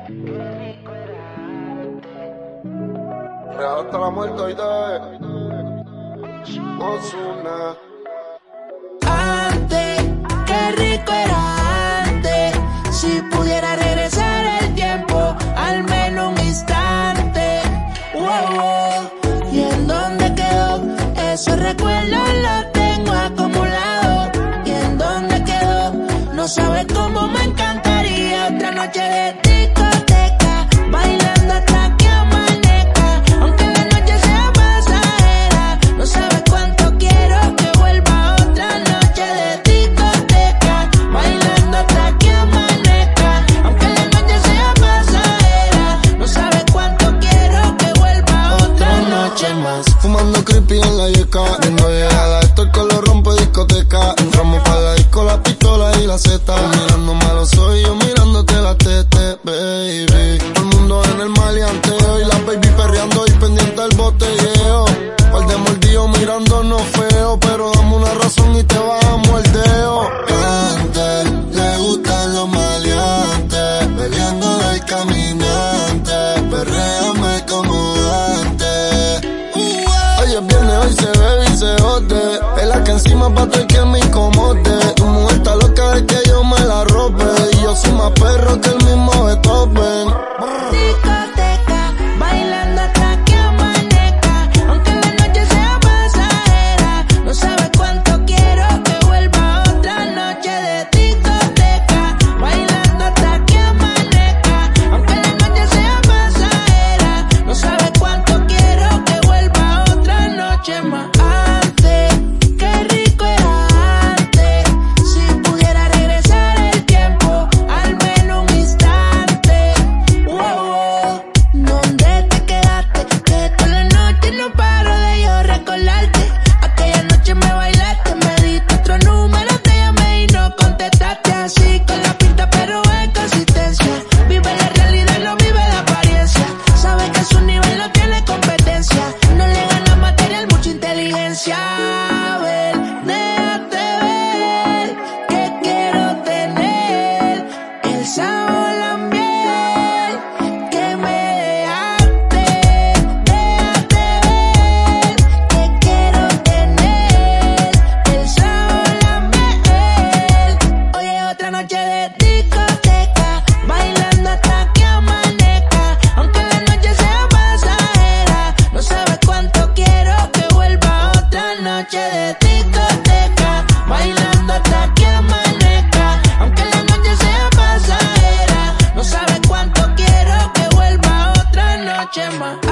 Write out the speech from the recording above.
Real hasta la muerte hoy de Ozuna. Antes, qué rico era antes. Si pudiera regresar el tiempo, al menos un instante. Wow, wow. ¿Y en dónde quedó? Esos recuerdos los tengo acumulados. ¿Y en dónde quedó? No sabes cómo me encantaría otra noche de discoteca, bailando hasta que amanezca. Aunque la noche sea pasajera, no sabes cuánto quiero que vuelva otra noche de discoteca, bailando hasta que amanezca. Aunque la noche sea pasajera, no sabes cuánto quiero que vuelva otra noche más. Fumando creepy en la yeca, viendo llegada, esto el color rompe discoteca. Entramos pa' la disco, la pistola y la zeta. Mirándome a los ojos y yo mirándote la tete, baby. Todo el mundo en el maleanteo y la baby perreando y pendiente del botelleo. Par de mordidos mirándonos feo, pero dame una razón y te bajamos el dedo. Antes le gustan los maleantes, peleando del caminante, perréame como antes. Hoy es viernes, hoy se bebe y se jode. Es la que encima pa' todo el que me incomode. Tu mujer está loca de que yo me la robe, y yo soy más perro que el mismo Beethoven. Discoteca, bailando hasta que amanezca. Aunque la noche sea pasajera, no sabes cuánto quiero que vuelva otra noche de discoteca, bailando hasta que amanezca. Aunque la noche sea pasajera, no sabes cuánto quiero que vuelva otra noche más. Antes, qué rico era antes. Si pudiera regresar el tiempo, al menos un instante. Wow, wow. ¿Dónde te quedaste? Que toda la noche no paro de yo recordarte. Aquella noche me bailaste, me diste otro número, te llamé y no contestaste. Así con la pinta pero en consistencia. Vive la realidad, no vive la apariencia. Sabes que su nivel no tiene competencia. No le gana material, mucha inteligencia. A ver, déjate ver que quiero tener el sabor, la miel que me dejaste. Déjate ver que quiero tener el sabor, la miel. Hoy es otra noche de discoteca, bailando hasta que amanezca. Aunque la noche sea pasajera, no sabes cuánto quiero que vuelva otra noche de discoteca, bailando hasta que amanezca. Aunque la noche sea pasajera, no sabes cuánto quiero que vuelva otra noche más.